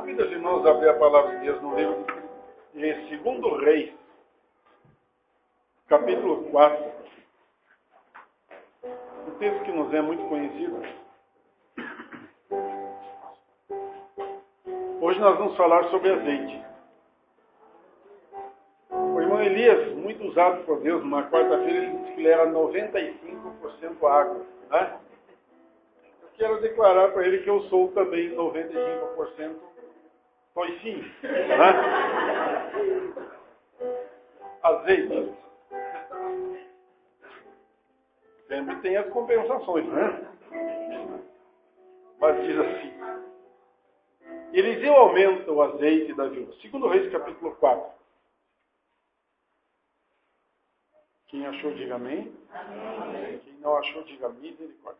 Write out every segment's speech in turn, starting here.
Convido os irmãos a abrir a palavra de Deus no livro de 2 Reis, capítulo 4. Um texto que nos é muito conhecido. Hoje nós vamos falar sobre azeite. O irmão Elias, muito usado por Deus, numa quarta-feira ele disse que ele era 95% água. Né? Eu quero declarar para ele que eu sou também 95% toicinho. Né? Azeite. Sempre tem as compensações, né? Mas diz assim: Eliseu aumenta o azeite da viúva. 2 Reis, capítulo 4. Quem achou, diga amém. Amém. Quem não achou, diga misericórdia.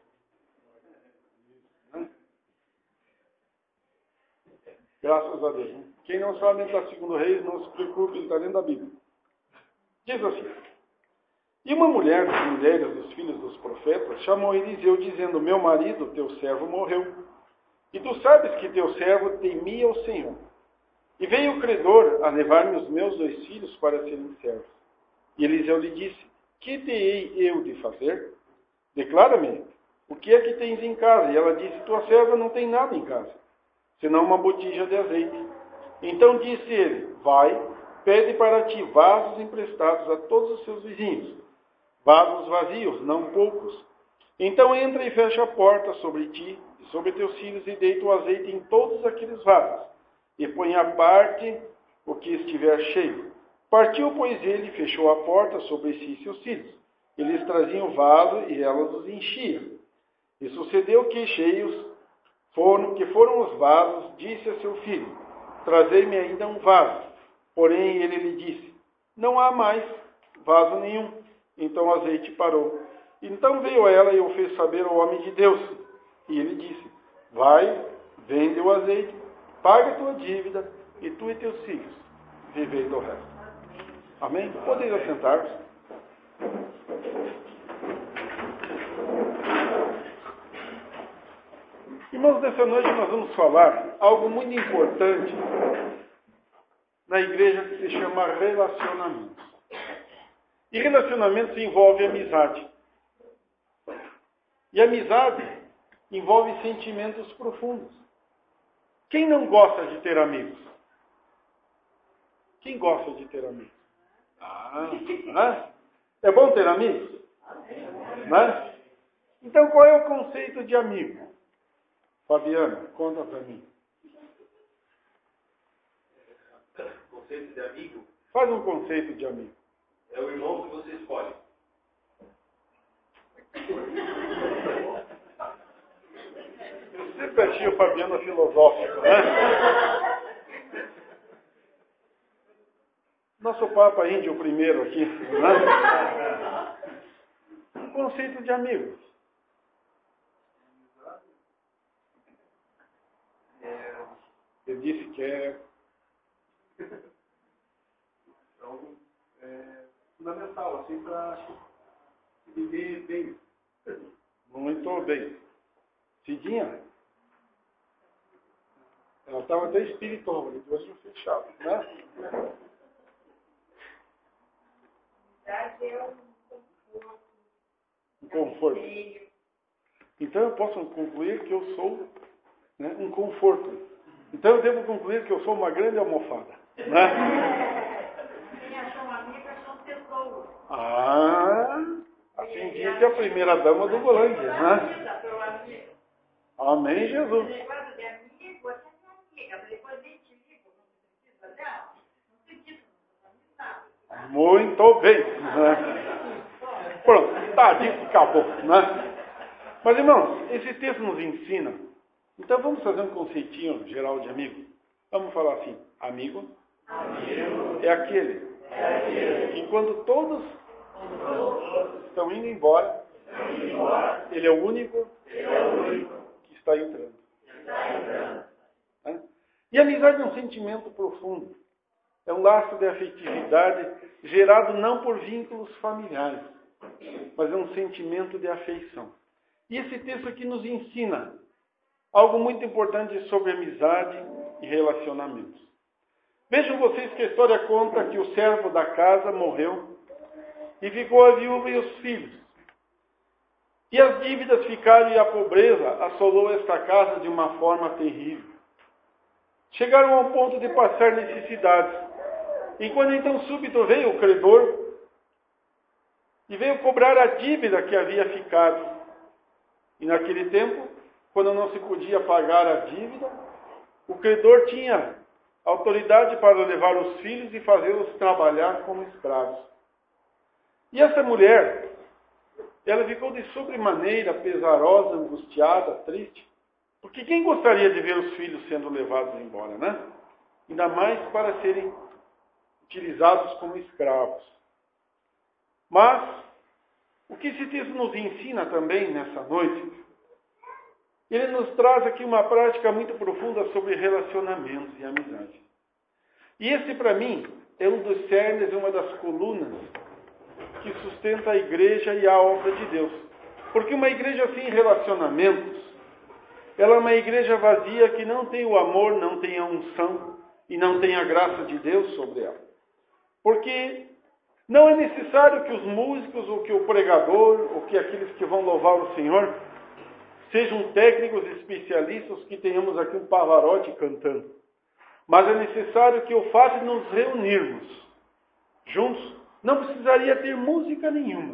Graças a Deus. Quem não sabe entrar 2 Reis, não se preocupe, ele está dentro da Bíblia. Diz assim: E uma mulher das mulheres dos filhos dos profetas chamou Eliseu, dizendo: Meu marido, teu servo, morreu. E tu sabes que teu servo temia o Senhor. E veio o credor a levar-me os meus 2 filhos para serem servos. E Eliseu lhe disse: Que te hei eu de fazer? Declara-me, o que é que tens em casa? E ela disse: Tua serva não tem nada em casa, senão uma botija de azeite. Então disse ele: Vai, pede para ti vasos emprestados a todos os seus vizinhos, vasos vazios, não poucos. Então entra e fecha a porta sobre ti e sobre teus filhos, e deita o azeite em todos aqueles vasos, e põe à parte o que estiver cheio. Partiu, pois, ele e fechou a porta sobre si e seus filhos. Eles traziam o vaso e elas os enchiam. E sucedeu que foram os vasos, disse a seu filho: Trazei-me ainda um vaso. Porém ele lhe disse: Não há mais vaso nenhum. Então o azeite parou. Então veio ela e o fez saber ao homem de Deus. E ele disse: Vai, vende o azeite, paga a tua dívida, e tu e teus filhos vivei do resto. Amém? Podem assentar-se. Irmãos, nessa noite nós vamos falar algo muito importante na igreja que se chama relacionamentos. E relacionamentos envolve amizade. E amizade envolve sentimentos profundos. Quem não gosta de ter amigos? Quem gosta de ter amigos? É bom ter amigos? Né? Então qual é o conceito de amigo? Fabiana, conta para mim. Conceito de amigo? Faz um conceito de amigo. É o irmão que você escolhe. Eu sempre achei o Fabiano filosófico, né? Nosso Papa Índio primeiro aqui, né? Um conceito de amigo. Ele disse que é algo fundamental, assim, para viver bem. Muito bem. Cidinha? Ela estava até espiritual, de olho fechado, né? Um conforto. Então eu posso concluir que eu sou, né, um conforto. Então eu devo concluir que eu sou uma grande almofada, né? Quem achou uma amiga são pessoas. Assim disse a primeira dama do Volante, né? Amém, Jesus. O negócio de amigo, você é amiga, mas depois nem te liga, não precisa dela, não acredito na amizade. Muito bem. Né? Pronto, tá dito, acabou, né? Mas irmãos, esse texto nos ensina. Então vamos fazer um conceitinho geral de amigo. Vamos falar assim: amigo é aquele que quando todos estão indo embora, ele é o único que está entrando. Né? E a amizade é um sentimento profundo. É um laço de afetividade gerado não por vínculos familiares, mas é um sentimento de afeição. E esse texto aqui nos ensina algo muito importante sobre amizade e relacionamentos. Vejam vocês que a história conta que o servo da casa morreu e ficou a viúva e os filhos. E as dívidas ficaram e a pobreza assolou esta casa de uma forma terrível. Chegaram ao ponto de passar necessidades. E quando então súbito veio o credor e veio cobrar a dívida que havia ficado. E naquele tempo, quando não se podia pagar a dívida, o credor tinha autoridade para levar os filhos e fazê-los trabalhar como escravos. E essa mulher, ela ficou de sobremaneira pesarosa, angustiada, triste. Porque quem gostaria de ver os filhos sendo levados embora, né? Ainda mais para serem utilizados como escravos. Mas, o que esse texto nos ensina também nessa noite, ele nos traz aqui uma prática muito profunda sobre relacionamentos e amizade. E esse, para mim, é um dos cernes, uma das colunas que sustenta a igreja e a obra de Deus. Porque uma igreja sem relacionamentos, ela é uma igreja vazia que não tem o amor, não tem a unção e não tem a graça de Deus sobre ela. Porque não é necessário que os músicos, ou que o pregador, ou que aqueles que vão louvar o Senhor, sejam técnicos especialistas, que tenhamos aqui um Pavarotti cantando. Mas é necessário que o fato de nos reunirmos juntos, não precisaria ter música nenhuma.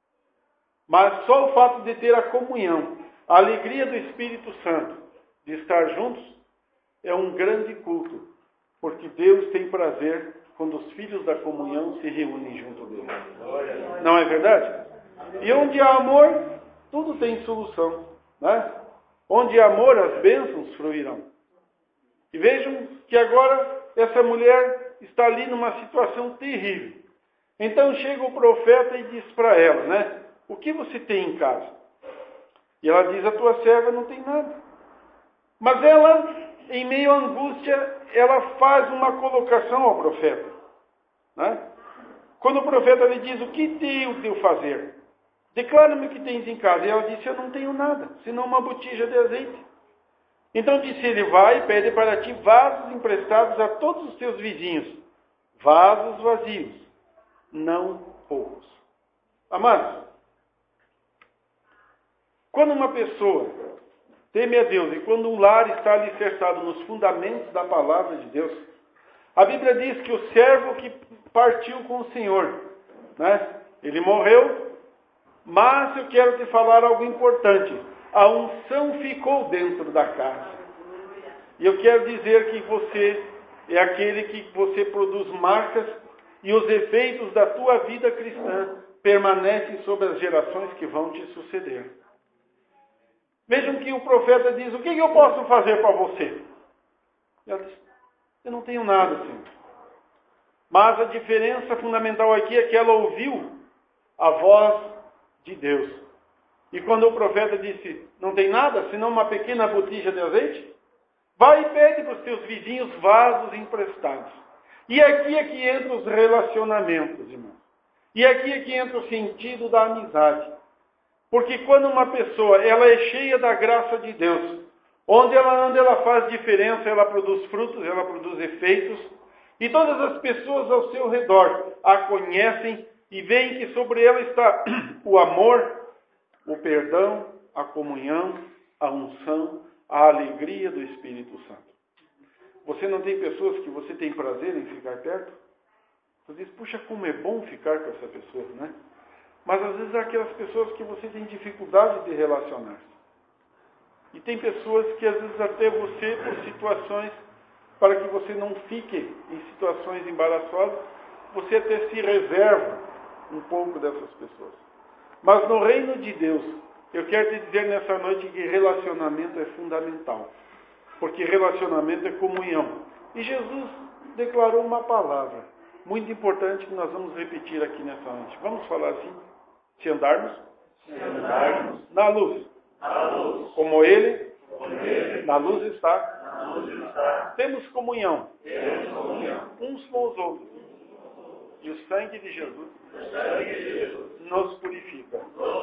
Mas só o fato de ter a comunhão, a alegria do Espírito Santo, de estar juntos, é um grande culto. Porque Deus tem prazer quando os filhos da comunhão se reúnem junto dele. Não é verdade? E onde há amor, tudo tem solução. Né? Onde há amor, as bênçãos fluirão. E vejam que agora essa mulher está ali numa situação terrível. Então chega o profeta e diz para ela, né? O que você tem em casa? E ela diz, a tua serva não tem nada. Mas ela, em meio à angústia, ela faz uma colocação ao profeta. Né? Quando o profeta lhe diz, o que tenho de eu fazer? Declara-me o que tens em casa. E ela disse, eu não tenho nada, senão uma botija de azeite. Então disse ele, vai e pede para ti vasos emprestados a todos os teus vizinhos. Vasos vazios, não poucos. Amados, quando uma pessoa teme a Deus e quando um lar está alicerçado nos fundamentos da palavra de Deus, a Bíblia diz que o servo que partiu com o Senhor, né? Ele morreu, mas eu quero te falar algo importante. A unção ficou dentro da casa. E eu quero dizer que você é aquele que você produz marcas e os efeitos da tua vida cristã permanecem sobre as gerações que vão te suceder. Vejam que o profeta diz, o que eu posso fazer para você? E ela diz, eu não tenho nada, Senhor. Mas a diferença fundamental aqui é que ela ouviu a voz de Deus. E quando o profeta disse, não tem nada, senão uma pequena botija de azeite, vai e pede para os teus vizinhos vasos emprestados. E aqui é que entra os relacionamentos, irmãos. E aqui é que entra o sentido da amizade. Porque quando uma pessoa, ela é cheia da graça de Deus, onde ela faz diferença, ela produz frutos, ela produz efeitos, e todas as pessoas ao seu redor a conhecem e veem que sobre ela está o amor, o perdão, a comunhão, a unção, a alegria do Espírito Santo. Você não tem pessoas que você tem prazer em ficar perto? Você diz, puxa, como é bom ficar com essa pessoa, né? Mas às vezes há aquelas pessoas que você tem dificuldade de relacionar-se. E tem pessoas que às vezes até você, por situações, para que você não fique em situações embaraçosas, você até se reserva um pouco dessas pessoas. Mas no reino de Deus, eu quero te dizer nessa noite que relacionamento é fundamental. Porque relacionamento é comunhão. E Jesus declarou uma palavra muito importante que nós vamos repetir aqui nessa noite. Vamos falar assim? Se andarmos na luz, como Ele na luz está, temos comunhão uns com os outros. E o sangue de Jesus nos purifica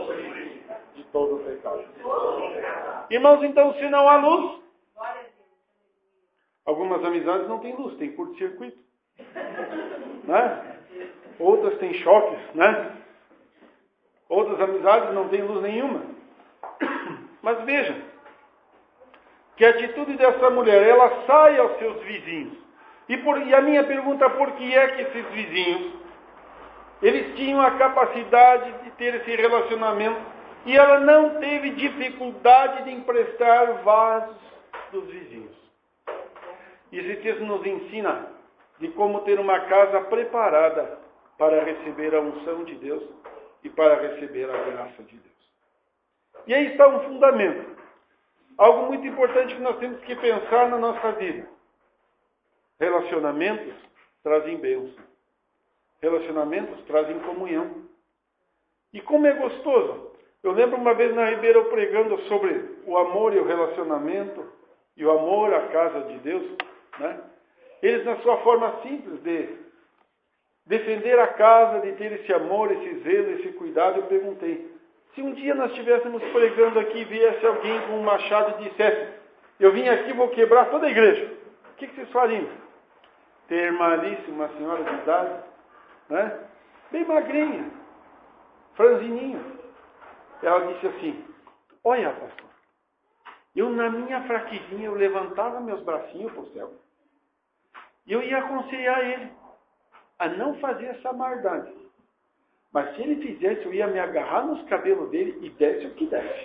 de todo o pecado. Irmãos, então, se não há luz, Algumas amizades não têm luz, tem curto-circuito. Né? Outras têm choques, né? Outras amizades não têm luz nenhuma. Mas veja, que a atitude dessa mulher, ela sai aos seus vizinhos. E a minha pergunta, por que é que esses vizinhos, eles tinham a capacidade de ter esse relacionamento e ela não teve dificuldade de emprestar vasos dos vizinhos? E esse texto nos ensina de como ter uma casa preparada para receber a unção de Deus e para receber a graça de Deus. E aí está um fundamento. Algo muito importante que nós temos que pensar na nossa vida. Relacionamentos trazem bênção. Relacionamentos trazem comunhão. E como é gostoso. Eu lembro uma vez na Ribeira eu pregando sobre o amor e o relacionamento e o amor à casa de Deus, né? Eles, na sua forma simples de defender a casa, de ter esse amor, esse zelo, esse cuidado, eu perguntei, se um dia nós estivéssemos pregando aqui e viesse alguém com um machado e dissesse, eu vim aqui e vou quebrar toda a igreja, o que vocês fariam? Tem a irmã Alice, uma senhora de idade, né? Bem magrinha, franzininha. Ela disse assim, olha, pastor, eu na minha fraquezinha, eu levantava meus bracinhos para o céu. E eu ia aconselhar ele a não fazer essa maldade. Mas se ele fizesse, eu ia me agarrar nos cabelos dele e desse o que desse.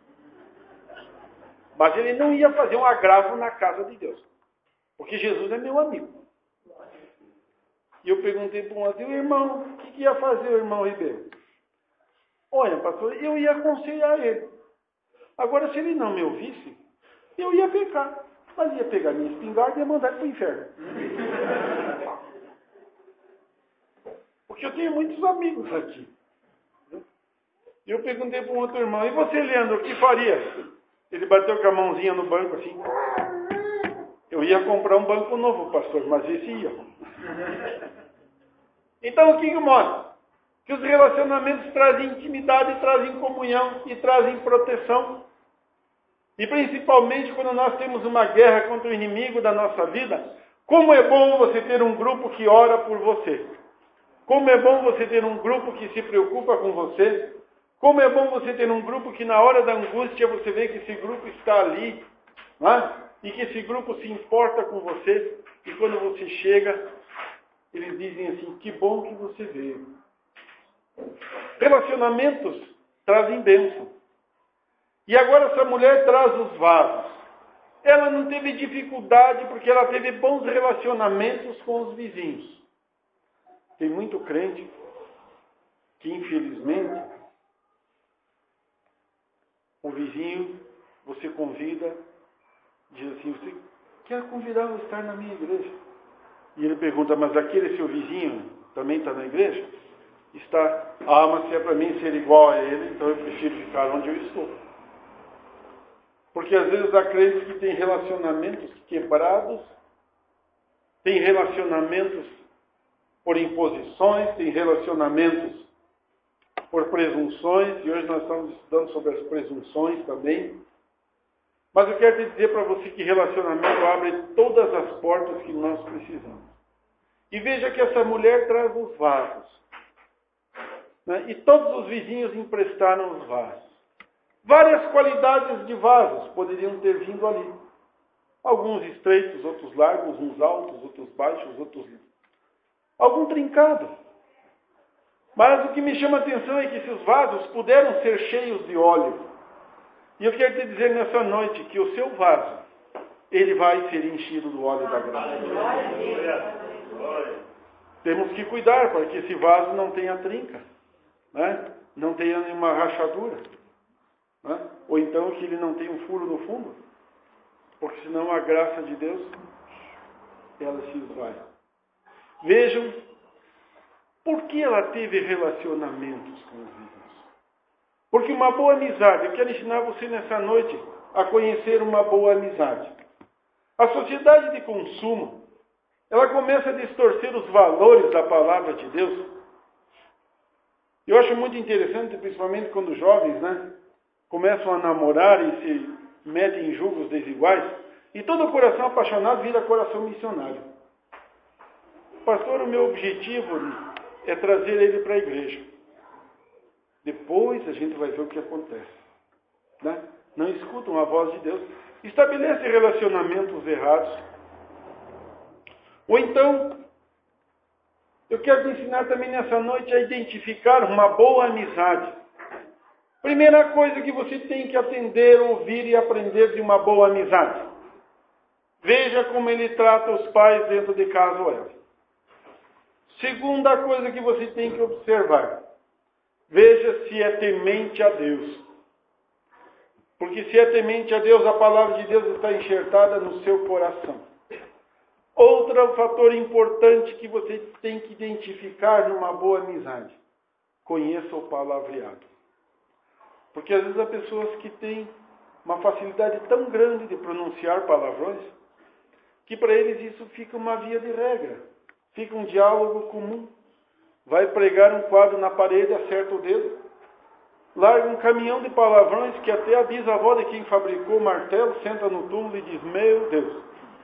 Mas ele não ia fazer um agravo na casa de Deus. Porque Jesus é meu amigo. E eu perguntei para um outro, irmão, o que ia fazer o irmão Ribeiro? Olha, pastor, eu ia aconselhar ele. Agora, se ele não me ouvisse, eu ia pecar. Mas ia pegar minha espingarda e ia mandar para o inferno. Porque eu tenho muitos amigos aqui. E eu perguntei para um outro irmão, e você, Leandro, o que faria? Ele bateu com a mãozinha no banco assim. Eu ia comprar um banco novo, pastor, mas esse ia. Então o que mostra? Que os relacionamentos trazem intimidade, trazem comunhão e trazem proteção. E principalmente quando nós temos uma guerra contra o inimigo da nossa vida, como é bom você ter um grupo que ora por você. Como é bom você ter um grupo que se preocupa com você. Como é bom você ter um grupo que na hora da angústia você vê que esse grupo está ali. Não é? E que esse grupo se importa com você. E quando você chega, eles dizem assim, que bom que você veio. Relacionamentos trazem bênção. E agora essa mulher traz os vasos. Ela não teve dificuldade porque ela teve bons relacionamentos com os vizinhos. Tem muito crente que, infelizmente, o vizinho, você convida, diz assim, você quer convidá-lo a estar na minha igreja? E ele pergunta, mas aquele seu vizinho também está na igreja? Está. Ah, mas se é para mim ser igual a ele, então eu prefiro ficar onde eu estou. Porque às vezes há crentes que têm relacionamentos quebrados, têm relacionamentos por imposições, têm relacionamentos por presunções, e hoje nós estamos estudando sobre as presunções também. Mas eu quero te dizer para você que relacionamento abre todas as portas que nós precisamos. E veja que essa mulher traz os vasos. Né? E todos os vizinhos emprestaram os vasos. Várias qualidades de vasos poderiam ter vindo ali. Alguns estreitos, outros largos, uns altos, outros baixos, outros... algum trincado. Mas o que me chama a atenção é que esses vasos puderam ser cheios de óleo. E eu quero te dizer nessa noite que o seu vaso, ele vai ser enchido do óleo da graça. Temos que cuidar para que esse vaso não tenha trinca, né? Não tenha nenhuma rachadura. Né? Ou então que ele não tenha um furo no fundo, porque senão a graça de Deus, ela se esvai. Vejam, por que ela teve relacionamentos com os vizinhos? Porque uma boa amizade, eu quero ensinar você nessa noite a conhecer uma boa amizade. A sociedade de consumo, ela começa a distorcer os valores da palavra de Deus. Eu acho muito interessante, principalmente quando os jovens, né, começam a namorar e se metem em julgos desiguais, E todo coração apaixonado vira coração missionário. Pastor, o meu objetivo é trazer ele para a igreja. Depois a gente vai ver o que acontece. Né? Não escutam a voz de Deus. Estabelece relacionamentos errados. Ou então, eu quero te ensinar também nessa noite a identificar uma boa amizade. Primeira coisa que você tem que atender, ouvir e aprender de uma boa amizade. Veja como ele trata os pais dentro de casa ou ela. Segunda coisa que você tem que observar. Veja se é temente a Deus. Porque se é temente a Deus, a palavra de Deus está enxertada no seu coração. Outro fator importante que você tem que identificar numa boa amizade. Conheça o palavreado. Porque às vezes há pessoas que têm uma facilidade tão grande de pronunciar palavrões, que para eles isso fica uma via de regra. Fica um diálogo comum. Vai pregar um quadro na parede, acerta o dedo. Larga um caminhão de palavrões que até a bisavó de quem fabricou o martelo senta no túmulo e diz, meu Deus.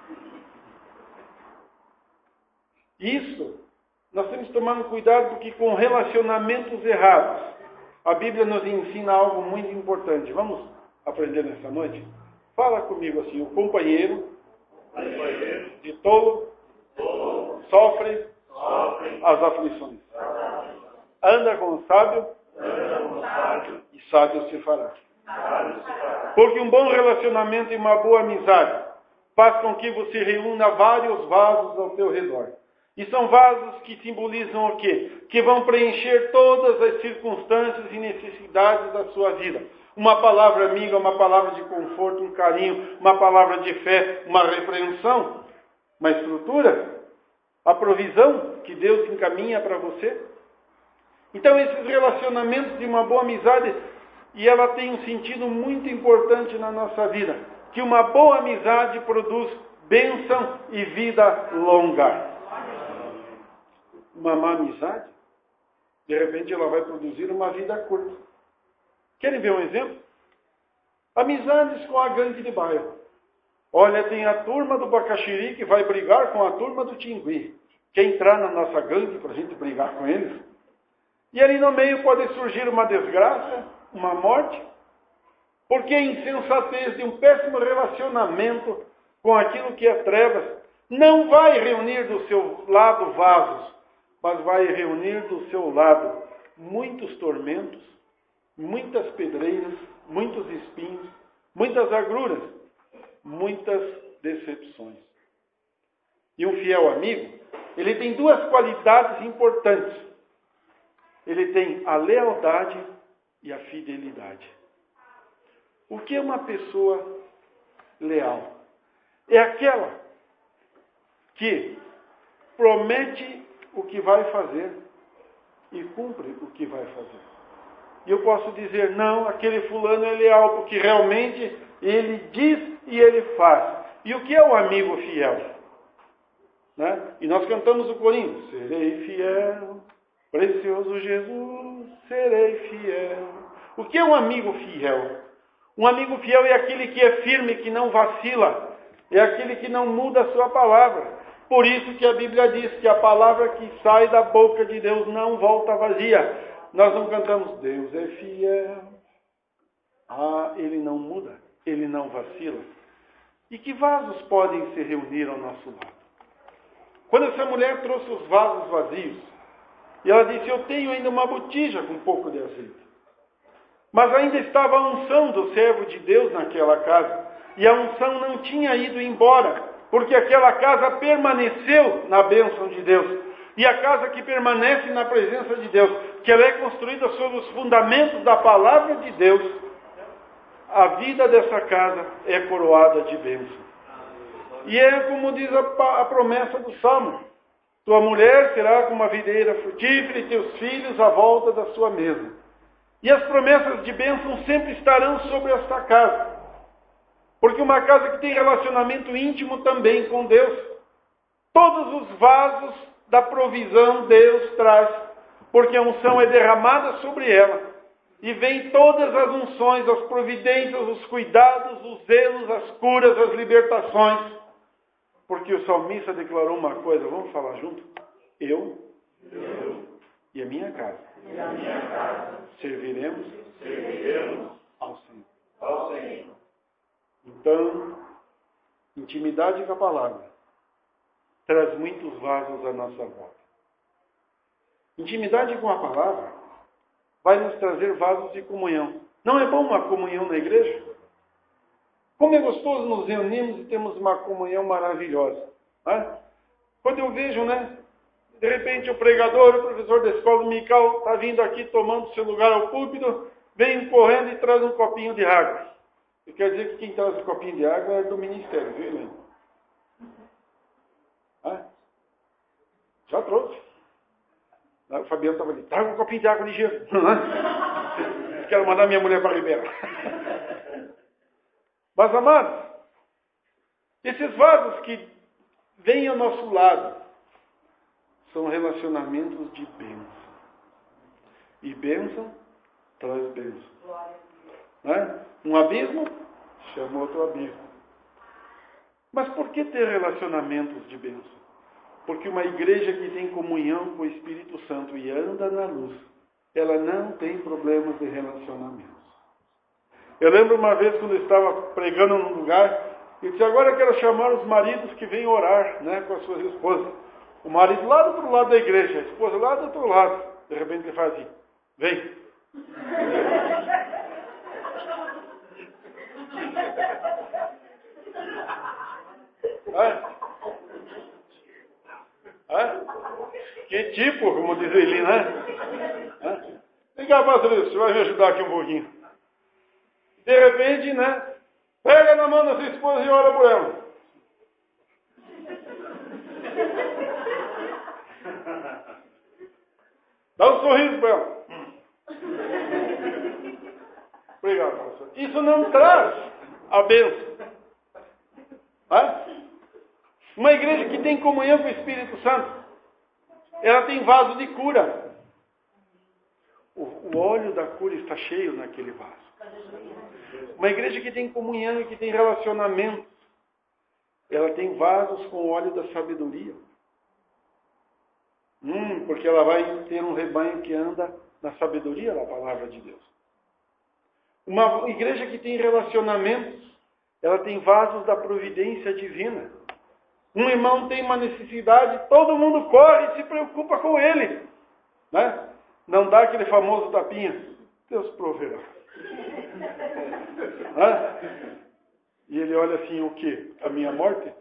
Isso, nós temos que tomar cuidado porque com relacionamentos errados, a Bíblia nos ensina algo muito importante. Vamos aprender nessa noite? Fala comigo assim, o companheiro de tolo sofre as aflições. Anda com o sábio e sábio se fará. Porque um bom relacionamento e uma boa amizade faz com que você reúna vários vasos ao teu redor. E são vasos que simbolizam o quê? Que vão preencher todas as circunstâncias e necessidades da sua vida. Uma palavra amiga, uma palavra de conforto, um carinho, uma palavra de fé, uma repreensão, uma estrutura, a provisão que Deus encaminha para você. Então esses relacionamentos de uma boa amizade, e ela tem um sentido muito importante na nossa vida, que uma boa amizade produz bênção e vida longa. Uma má amizade, de repente ela vai produzir uma vida curta. Querem ver um exemplo? Amizades com a gangue de bairro. Olha, tem a turma do Bacaxiri que vai brigar com a turma do Tingui. Quer entrar na nossa gangue para a gente brigar com eles? E ali no meio pode surgir uma desgraça, uma morte, porque a insensatez de um péssimo relacionamento com aquilo que é trevas não vai reunir do seu lado vasos, mas vai reunir do seu lado muitos tormentos, muitas pedreiras, muitos espinhos, muitas agruras, muitas decepções. E um fiel amigo, ele tem duas qualidades importantes. Ele tem a lealdade e a fidelidade. O que é uma pessoa leal? É aquela que promete o que vai fazer e cumpre o que vai fazer. E eu posso dizer, não, aquele fulano é leal, porque realmente ele diz e ele faz. E o que é um amigo fiel? Né? E nós cantamos o corinho, serei fiel, precioso Jesus, serei fiel. O que é um amigo fiel? Um amigo fiel é aquele que é firme, que não vacila, é aquele que não muda a sua palavra. Por isso que a Bíblia diz que a palavra que sai da boca de Deus não volta vazia. Nós não cantamos, Deus é fiel. Ah, ele não muda, ele não vacila. E que vasos podem se reunir ao nosso lado? Quando essa mulher trouxe os vasos vazios, e ela disse, eu tenho ainda uma botija com um pouco de azeite. Mas ainda estava a unção do servo de Deus naquela casa. E a unção não tinha ido embora, porque aquela casa permaneceu na bênção de Deus. E a casa que permanece na presença de Deus, que ela é construída sobre os fundamentos da palavra de Deus, a vida dessa casa é coroada de bênção. E é como diz a promessa do Salmo. Tua mulher será como uma videira frutífera e teus filhos à volta da sua mesa. E as promessas de bênção sempre estarão sobre esta casa. Porque uma casa que tem relacionamento íntimo também com Deus. Todos os vasos da provisão Deus traz. Porque a unção é derramada sobre ela. E vem todas as unções, as providências, os cuidados, os zelos, as curas, as libertações. Porque o salmista declarou uma coisa, vamos falar junto? Eu e a minha casa, serviremos ao Senhor. Então, intimidade com a palavra traz muitos vasos à nossa volta. Intimidade com a palavra vai nos trazer vasos de comunhão. Não é bom uma comunhão na igreja? Como é gostoso nos reunirmos e temos uma comunhão maravilhosa. Né? Quando eu vejo, de repente o pregador, o professor da escola dominical está vindo aqui tomando seu lugar ao púlpito, vem correndo e traz um copinho de água. Eu quero dizer que quem traz o copinho de água é do ministério, viu, Helena? Já trouxe. O Fabiano estava ali, traga um copinho de água ligeiro. Quero mandar minha mulher para a Ribeira. Mas, amados, esses vasos que vêm ao nosso lado são relacionamentos de bênção. E bênção traz bênção. Um abismo chama outro abismo. Mas por que ter relacionamentos de bênção? Porque uma igreja que tem comunhão com o Espírito Santo e anda na luz, ela não tem problemas de relacionamentos. Eu lembro uma vez quando eu estava pregando num lugar, eu disse, agora eu quero chamar os maridos que vêm orar com as suas esposas. O marido lá do outro lado da igreja, a esposa lá do outro lado. De repente ele faz assim, vem. Que tipo, como diz ele, Vem cá, pastor, você vai me ajudar aqui um pouquinho. De repente, pega na mão da sua esposa e ora por ela. Dá um sorriso para ela. Obrigado, pastor. Isso não traz a bênção. Uma igreja que tem comunhão com o Espírito Santo, ela tem vaso de cura. O óleo da cura está cheio naquele vaso. Uma igreja que tem comunhão e que tem relacionamento, ela tem vasos com óleo da sabedoria. Porque ela vai ter um rebanho que anda na sabedoria da palavra de Deus. Uma igreja que tem relacionamentos, ela tem vasos da providência divina. Um irmão tem uma necessidade, todo mundo corre e se preocupa com ele. Não dá aquele famoso tapinha. Deus proverá. E ele olha assim, o quê? A minha morte?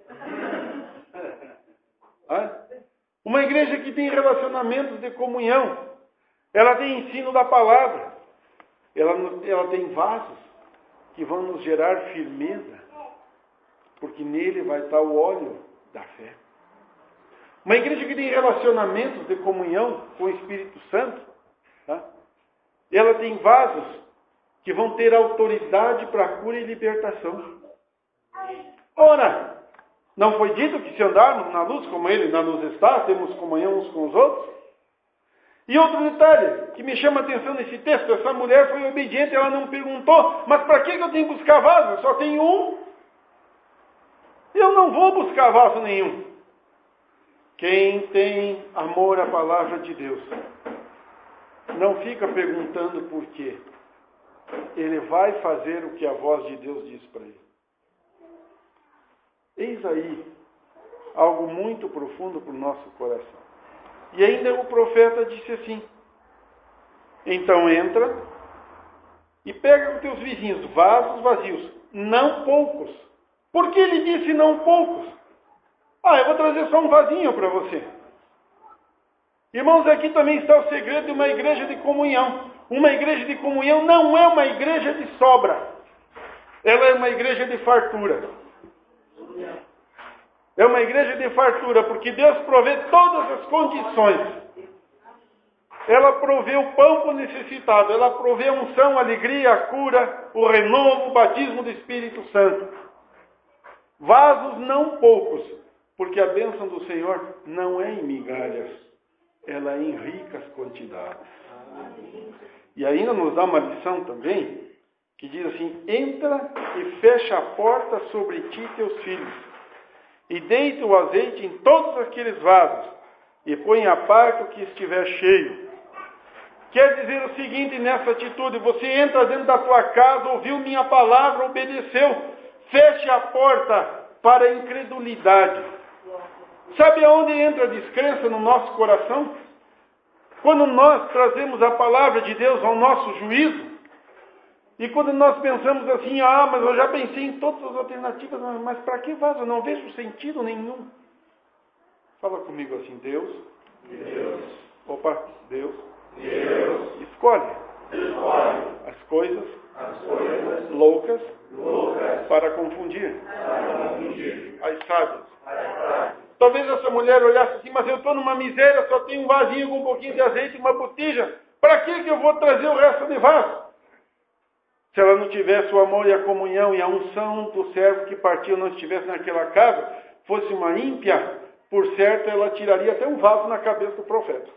Uma igreja que tem relacionamentos de comunhão, ela tem ensino da palavra, ela tem vasos que vão nos gerar firmeza, porque nele vai estar o óleo da fé. Uma igreja que tem relacionamentos de comunhão com o Espírito Santo, ela tem vasos que vão ter autoridade para cura e libertação. Ora, não foi dito que se andarmos na luz como Ele na luz está, temos comunhão uns com os outros? E outro detalhe que me chama a atenção nesse texto, essa mulher foi obediente, ela não perguntou, mas para que eu tenho que buscar vaso? Eu só tenho um. Eu não vou buscar vaso nenhum. Quem tem amor à palavra de Deus, não fica perguntando por quê. Ele vai fazer o que a voz de Deus diz para ele. Eis aí algo muito profundo para o nosso coração. E ainda o profeta disse assim, então entra e pega com teus vizinhos vasos vazios, não poucos. Por que ele disse não poucos? Eu vou trazer só um vasinho para você. Irmãos, aqui também está o segredo de uma igreja de comunhão. Uma igreja de comunhão não é uma igreja de sobra. Ela é uma igreja de fartura. É uma igreja de fartura, porque Deus provê todas as condições. Ela provê o pão para o necessitado. Ela provê a unção, a alegria, a cura, o renovo, o batismo do Espírito Santo. Vasos não poucos, porque a bênção do Senhor não é em migalhas, ela é em ricas quantidades. E ainda nos dá uma lição também, que diz assim: entra e fecha a porta sobre ti e teus filhos, e deita o azeite em todos aqueles vasos, e põe à parte o que estiver cheio. Quer dizer o seguinte nessa atitude: você entra dentro da tua casa, ouviu minha palavra, obedeceu, feche a porta para a incredulidade. Sabe aonde entra a descrença no nosso coração? Quando nós trazemos a palavra de Deus ao nosso juízo, e quando nós pensamos assim: mas eu já pensei em todas as alternativas, mas para que vaso? Eu não vejo sentido nenhum. Fala comigo assim: Deus. Deus. Escolhe as coisas loucas para confundir as sábias. Talvez essa mulher olhasse assim: mas eu estou numa miséria, só tenho um vasinho com um pouquinho de azeite e uma botija. Para que eu vou trazer o resto de vaso? Se ela não tivesse o amor e a comunhão e a unção do servo que partiu não estivesse naquela casa, fosse uma ímpia, por certo ela tiraria até um vaso na cabeça do profeta.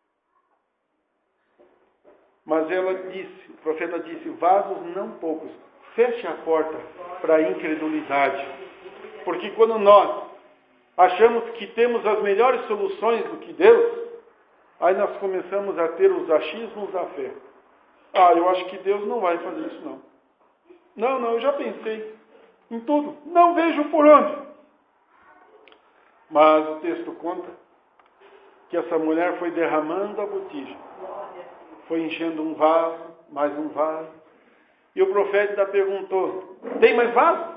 Mas ela disse, o profeta disse: vasos não poucos, feche a porta para a incredulidade. Porque quando nós achamos que temos as melhores soluções do que Deus, aí nós começamos a ter os achismos da fé. Eu acho que Deus não vai fazer isso não. Não, eu já pensei em tudo. Não vejo por onde. Mas o texto conta que essa mulher foi derramando a botija. Foi enchendo um vaso, mais um vaso. E o profeta perguntou: tem mais vaso?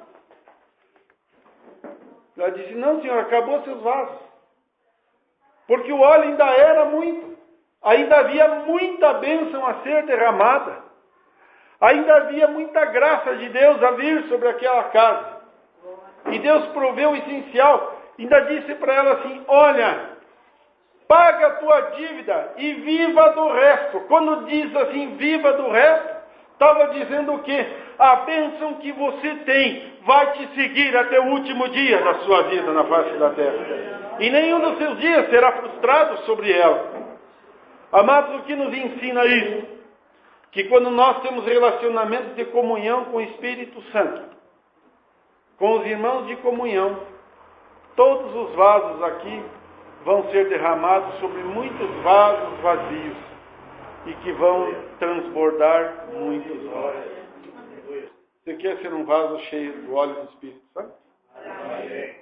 Ela disse: não, senhor, acabou seus vasos. Porque o óleo ainda era muito. Ainda havia muita bênção a ser derramada. Ainda havia muita graça de Deus a vir sobre aquela casa. E Deus proveu o essencial. Ainda disse para ela assim: olha, paga a tua dívida e viva do resto. Quando diz assim, viva do resto, estava dizendo o quê? A bênção que você tem vai te seguir até o último dia da sua vida na face da terra. E nenhum dos seus dias será frustrado sobre ela. Amados, o que nos ensina isso? Que quando nós temos relacionamento de comunhão com o Espírito Santo, com os irmãos de comunhão, todos os vasos aqui vão ser derramados sobre muitos vasos vazios e que vão transbordar muitos olhos. Você quer ser um vaso cheio do óleo do Espírito Santo? Amém.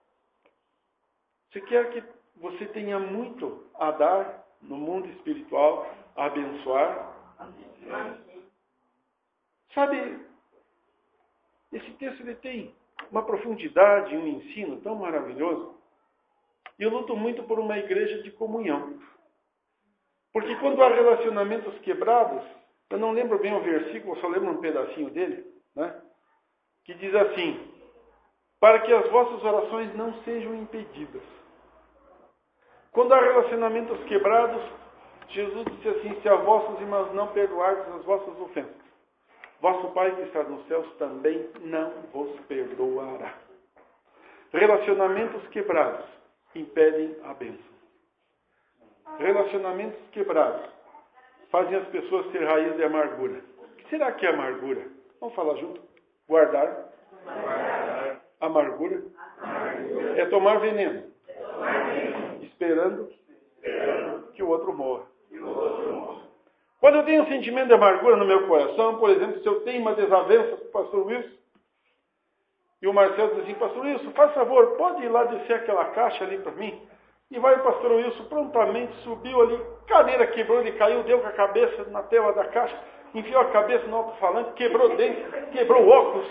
Você quer que você tenha muito a dar no mundo espiritual, a abençoar? Amém. Sabe, esse texto ele tem uma profundidade e um ensino tão maravilhoso. E eu luto muito por uma igreja de comunhão. Porque quando há relacionamentos quebrados, eu não lembro bem o versículo, eu só lembro um pedacinho dele, né? Que diz assim: para que as vossas orações não sejam impedidas. Quando há relacionamentos quebrados, Jesus disse assim: se a vossos irmãos não perdoardes as vossas ofensas, vosso Pai que está nos céus também não vos perdoará. Relacionamentos quebrados impedem a bênção. Relacionamentos quebrados fazem as pessoas ter raiz de amargura. O que será que é amargura? Vamos falar junto? Guardar. Amargura. É tomar veneno. Esperando que o outro morra. Quando eu tenho um sentimento de amargura no meu coração, por exemplo, se eu tenho uma desavença com o pastor Wilson, e o Marcelo diz assim: pastor Wilson, faz favor, pode ir lá descer aquela caixa ali para mim? E vai o pastor Wilson, prontamente subiu ali, cadeira quebrou, ele caiu, deu com a cabeça na tela da caixa, enfiou a cabeça no alto-falante, quebrou o dente, quebrou o óculos.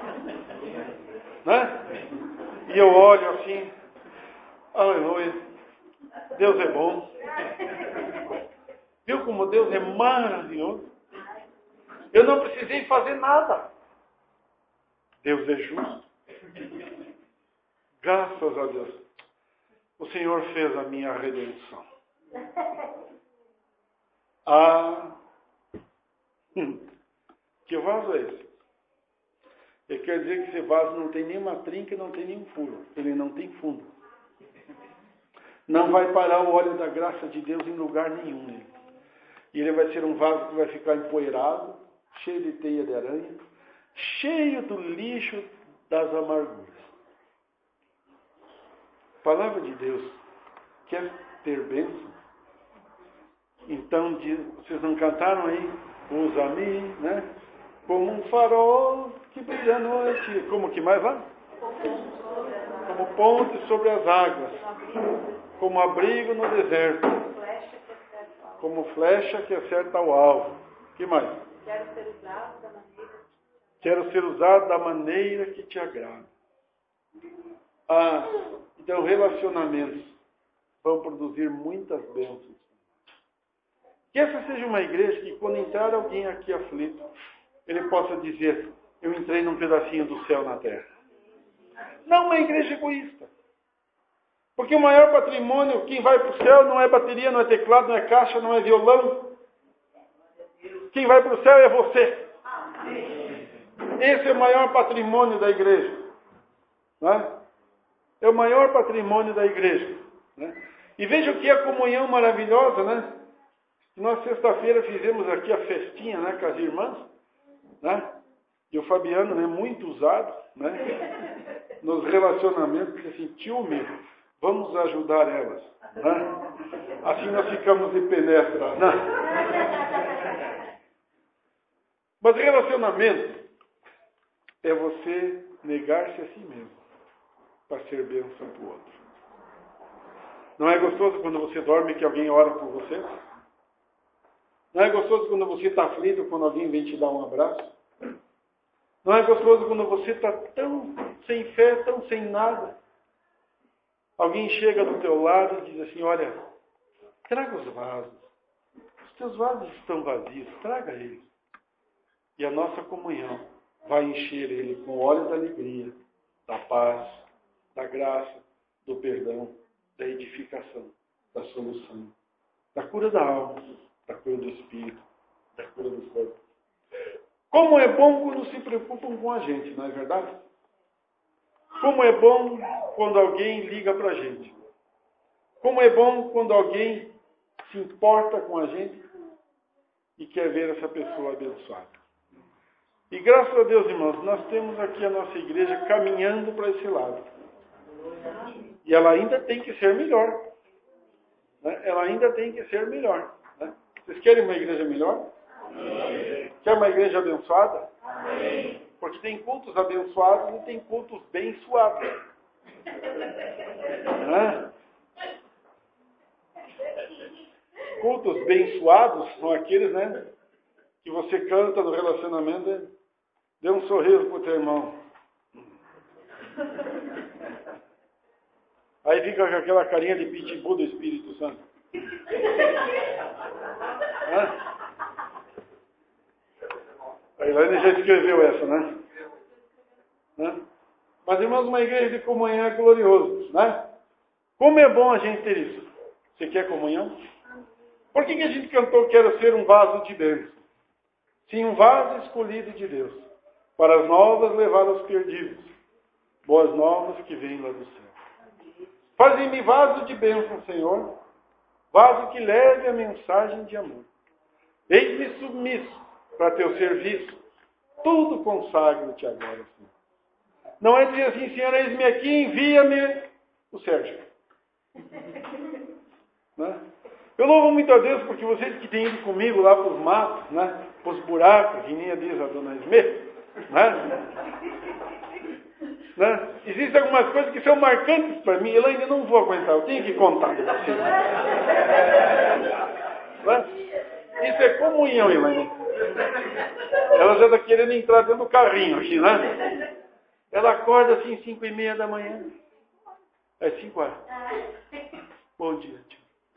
Né? E eu olho assim: aleluia, Deus é bom. Viu como Deus é maravilhoso? Eu não precisei fazer nada. Deus é justo. Graças a Deus. O Senhor fez a minha redenção. Que vaso é esse? Ele quer dizer que esse vaso não tem nenhuma trinca e não tem nenhum furo. Ele não tem fundo. Não vai parar o óleo da graça de Deus em lugar nenhum nele. E ele vai ser um vaso que vai ficar empoeirado, cheio de teia de aranha, cheio do lixo das amarguras. Palavra de Deus. Quer ter bênção? Então, vocês não cantaram aí? Usa-me, né? Como um farol que brilha à noite. Como que mais lá? Como ponte sobre as águas. Como abrigo no deserto. Como flecha que acerta o alvo. Que mais? Quero ser usado da maneira que te agrada. Então, relacionamentos vão produzir muitas bênçãos. Que essa seja uma igreja que, quando entrar alguém aqui aflito, ele possa dizer: eu entrei num pedacinho do céu na terra. Não uma igreja egoísta. Porque o maior patrimônio, quem vai para o céu, não é bateria, não é teclado, não é caixa, não é violão. Quem vai para o céu é você. Esse é o maior patrimônio da igreja. Não é? É o maior patrimônio da igreja. Né? E veja o que é a comunhão maravilhosa, né? Nós, sexta-feira, fizemos aqui a festinha, né, com as irmãs, né? E o Fabiano, né, muito usado, né? Nos relacionamentos, disse assim: tio meu, vamos ajudar elas, né? Assim nós ficamos de penestra, né? Mas relacionamento é você negar-se a si mesmo para ser bênção para o outro. Não é gostoso quando você dorme que alguém ora por você? Não é gostoso quando você está aflito, quando alguém vem te dar um abraço? Não é gostoso quando você está tão sem fé, tão sem nada? Alguém chega do teu lado e diz assim: olha, traga os vasos. Os teus vasos estão vazios, traga eles. E a nossa comunhão vai encher ele com o óleo da alegria, da paz, da graça, do perdão, da edificação, da solução, da cura da alma, da cura do espírito, da cura do corpo. Como é bom quando se preocupam com a gente, não é verdade? Como é bom quando alguém liga para a gente. Como é bom quando alguém se importa com a gente e quer ver essa pessoa abençoada. E graças a Deus, irmãos, nós temos aqui a nossa igreja caminhando para esse lado. E ela ainda tem que ser melhor. Né? Ela ainda tem que ser melhor. Né? Vocês querem uma igreja melhor? Amém. Quer uma igreja abençoada? Amém. Porque tem cultos abençoados e tem cultos bem suados. Né? Cultos bem suados são aqueles, né, que você canta no relacionamento, dê um sorriso para o teu irmão. Aí fica com aquela carinha de pitbull do Espírito Santo. Hã? A Elaine já escreveu essa, né? Mas, irmãos, uma igreja de comunhão é glorioso, né? Como é bom a gente ter isso. Você quer comunhão? Por que a gente cantou Quero Ser um Vaso de Bênção? Sim, um vaso escolhido de Deus, para as novas levar aos perdidos. Boas novas que vêm lá do céu. Faze-me vaso de bênção, Senhor, vaso que leve a mensagem de amor. Eis-me submisso para teu serviço, tudo consagro-te agora, Senhor. Não é dizer assim: Senhor, eis-me aqui, envia-me o Sérgio. Né? Eu louvo muito a Deus porque vocês que têm ido comigo lá para os matos, né, para os buracos, que nem diz a dona Esmê, né? Existem algumas coisas que são marcantes para mim, eu ainda não vou aguentar, eu tenho que contar para vocês. Né? Isso é comunhão, Elaine. Ela já está querendo entrar dentro do carrinho aqui, né? Ela acorda assim 5:30 da manhã. É 5h. Bom dia, tio.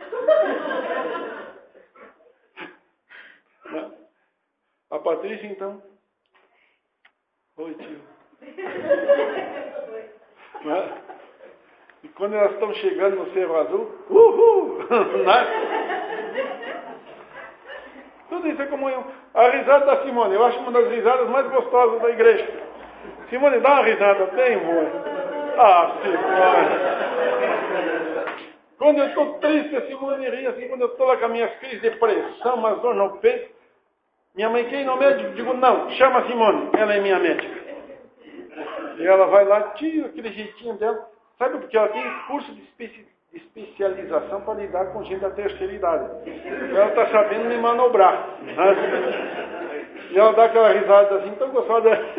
A Patrícia, então. Oi, tio. E quando elas estão chegando no Cerro Azul, uhul! Tudo isso é comunhão. A risada da Simone, eu acho uma das risadas mais gostosas da igreja. Simone, dá uma risada bem boa. Ah, Simone. Quando eu estou triste, a Simone ri assim, quando eu estou lá com as minhas crises de depressão, umas dor no peito. Minha mãe quer ir no médico? Digo, não, chama a Simone, ela é minha médica. E ela vai lá, tira aquele jeitinho dela. Sabe porque ela tem curso de especialização para lidar com gente da terceira idade. Ela está sabendo me manobrar. Né? E ela dá aquela risada assim, tão gostosa. Né?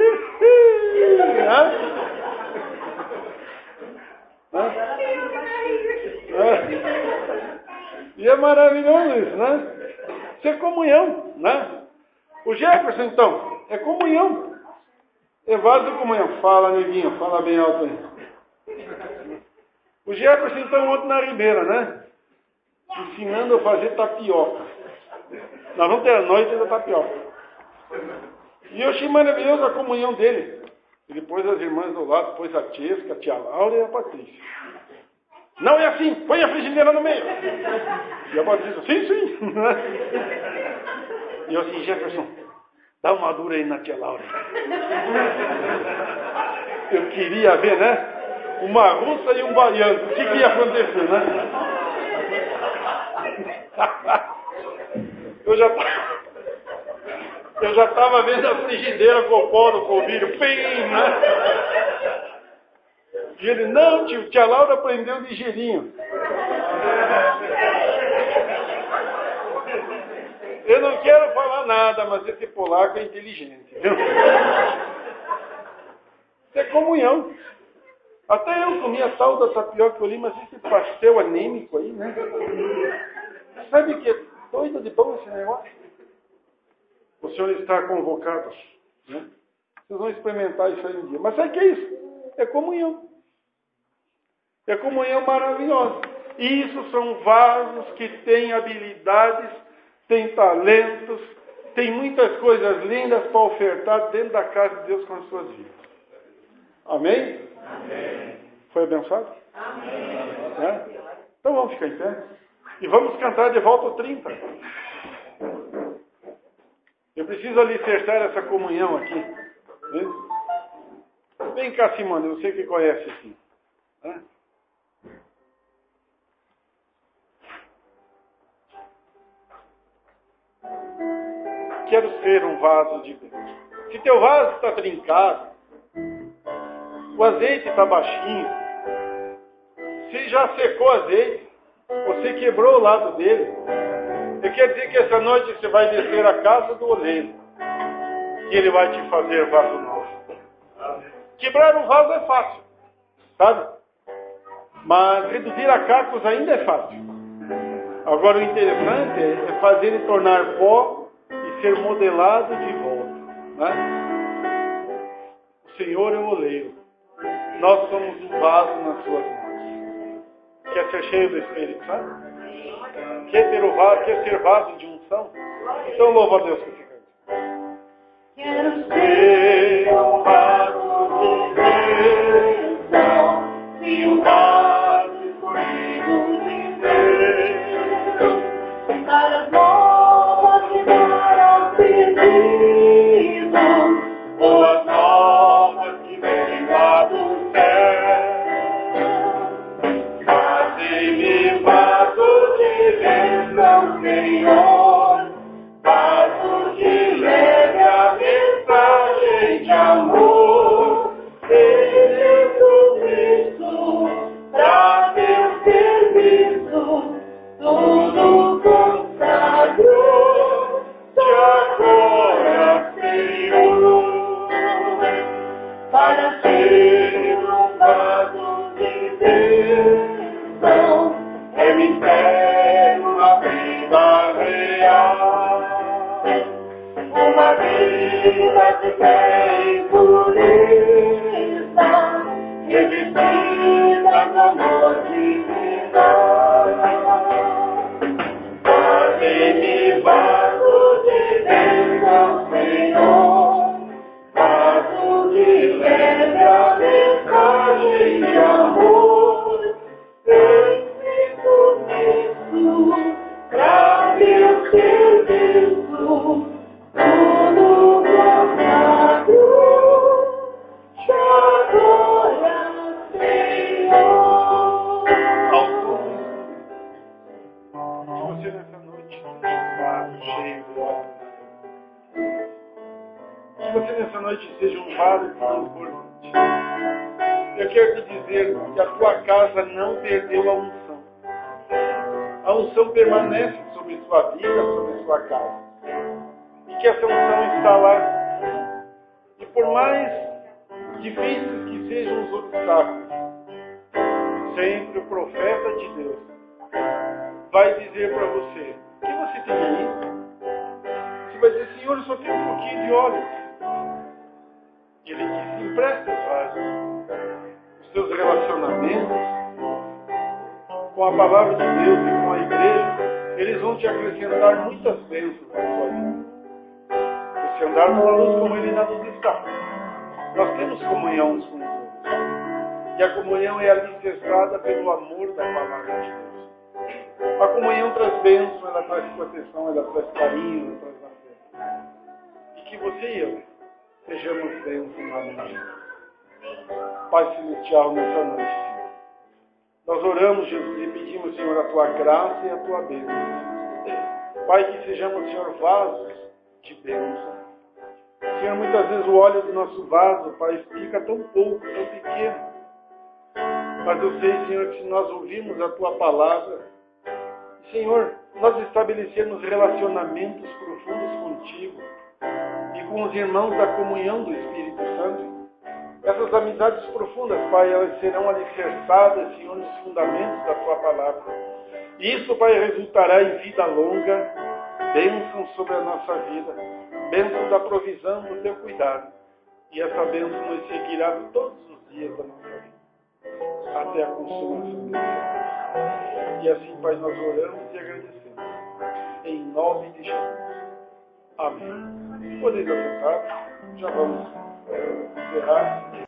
E é maravilhoso isso, né? Isso é comunhão, né? O Jefferson, então, é comunhão. É vaso de comunhão. Fala, neguinho, fala bem alto aí. O Jefferson, então, ontem na Ribeira, né? Ensinando a fazer tapioca. Nós vamos ter a noite da tapioca. E eu achei maravilhoso a comunhão dele. Ele pôs as irmãs do lado, pôs a Tiesca, a tia Laura e a Patrícia. Não é assim, põe a frigideira no meio. E a Patrícia, sim. E eu assim, Jefferson, dá uma dura aí na tia Laura. Eu queria ver, né? Uma russa e um baiano. O que ia acontecer, né? Eu já estava vendo a frigideira com o pó no polvilho. Pim, né? E ele, não, tio, tia Laura aprendeu ligeirinho. Eu não quero falar nada, mas esse polaco é inteligente. Viu? Isso é comunhão. Até eu comi a tal da tapioca ali, mas esse pastel anêmico aí, né? Sabe que é doido de bom esse negócio? O senhor está convocado, né? Vocês vão experimentar isso aí um dia. Mas sabe o que é isso? É comunhão. É comunhão maravilhosa. E isso são vasos que têm habilidades, têm talentos, têm muitas coisas lindas para ofertar dentro da casa de Deus com as suas vidas. Amém? Amém. Foi abençoado? Amém. É? Então vamos ficar em pé. E vamos cantar de volta o 30. Eu preciso alicerçar essa comunhão aqui. Né? Vem cá, Simone, você que conhece aqui. Né? Quero ser um vaso de Deus. Se teu vaso está trincado, o azeite está baixinho, se já secou azeite, você quebrou o lado dele, quer dizer que essa noite você vai descer a casa do oleiro, que ele vai te fazer vaso novo. Quebrar um vaso é fácil, sabe? Mas reduzir a cacos ainda é fácil. Agora o interessante é fazer ele tornar pó e ser modelado de volta. Né? O Senhor é o oleiro. Nós somos um vaso nas suas mãos. Quer ser cheio do Espírito Santo? Quer ser vaso de unção? Então louva a Deus que fica. Quero ser um vaso de bênção e um vaso escolhido de Deus para as novas que darão perdido ou as novas que vêm lá do céu. Faze-me vaso de bênção, Senhor, vaso que leve a mensagem de amor de Jesus Cristo, pra teu serviço, tudo consagro, te agora, Senhor, para ser um vaso de bênção, é mistério uma vida real, uma vida de fé e pureza, revestida de amor divino. Faze-me vaso de bênção, Senhor, vaso que leve a mensagem de amor, Espírito Cristo, pra teu serviço, tudo consagro, noite seja um vale transbordante. Eu quero te dizer que a tua casa não perdeu a unção. A unção permanece sobre sua vida, sobre sua casa. E que essa unção está lá. E por mais difíceis que sejam os obstáculos, sempre o profeta de Deus vai dizer para você: o que você tem aí? Você vai dizer: Senhor, eu só tenho um pouquinho de óleo. E ele diz: empresta os vasos. Os seus relacionamentos com a palavra de Deus e com a igreja, eles vão te acrescentar muitas bênçãos na sua vida. Você andar numa luz como ele na luz está. Nós temos comunhão uns com os outros. E a comunhão é alicerçada pelo amor da palavra de Deus. A comunhão traz bênção, ela traz proteção, ela traz carinho, ela traz afeto. E que você e eu sejamos bênçãos na noite. Pai Celestial, nessa noite, Senhor. Nós oramos, Jesus, e pedimos, Senhor, a Tua graça e a Tua bênção. Pai, que sejamos, Senhor, vasos de bênção. Senhor, muitas vezes o óleo do nosso vaso, Pai, fica tão pouco, tão pequeno. Mas eu sei, Senhor, que se nós ouvirmos a Tua palavra, Senhor, nós estabelecemos relacionamentos profundos contigo e com os irmãos da comunhão do Espírito Santo, essas amizades profundas, Pai, elas serão alicerçadas, Senhor, nos fundamentos da Tua palavra. E isso, Pai, resultará em vida longa, bênção sobre a nossa vida, bênção da provisão, do Teu cuidado. E essa bênção nos seguirá todos os dias da nossa vida, até a consumação desse ano. E assim, Pai, nós oramos e agradecemos. Em nome de Jesus. Amém. Podeis assentar. Já vamos encerrar.